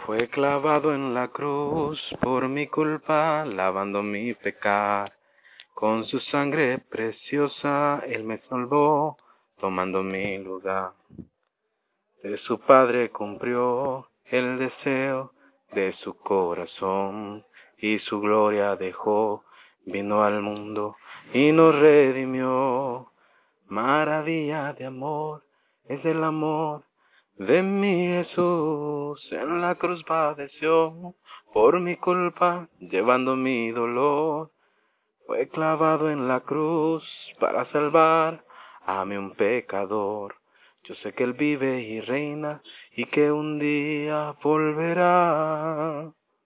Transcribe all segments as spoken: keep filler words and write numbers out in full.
Fue clavado en la cruz por mi culpa, lavando mi pecar. Con su sangre preciosa Él me salvó, tomando mi lugar. De su Padre cumplió el deseo de su corazón, y su gloria dejó, vino al mundo y nos redimió. Maravilla de amor es el amor de mi Jesús, en la cruz padeció por mi culpa, llevando mi dolor. Fue clavado en la cruz para salvar a mí un pecador. Yo sé que Él vive y reina y que un día volverá.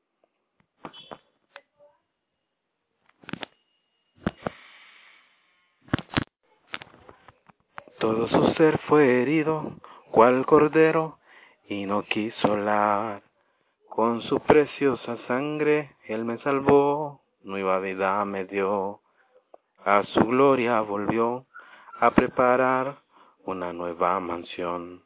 Todo su ser fue herido, cual cordero, y no quiso hablar. Con su preciosa sangre Él me salvó, nueva vida me dio. A su gloria volvió a preparar una nueva mansión.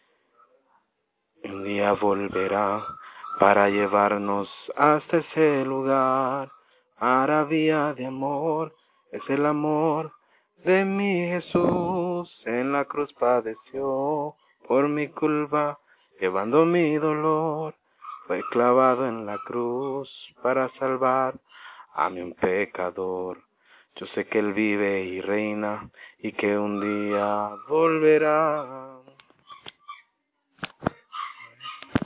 Un día volverá para llevarnos hasta ese lugar. Maravilla de amor es el amor de mi Jesús. En la cruz padeció por mi culpa, llevando mi dolor. Fue clavado en la cruz para salvar a mí un pecador. Yo sé que Él vive y reina y que un día volverá.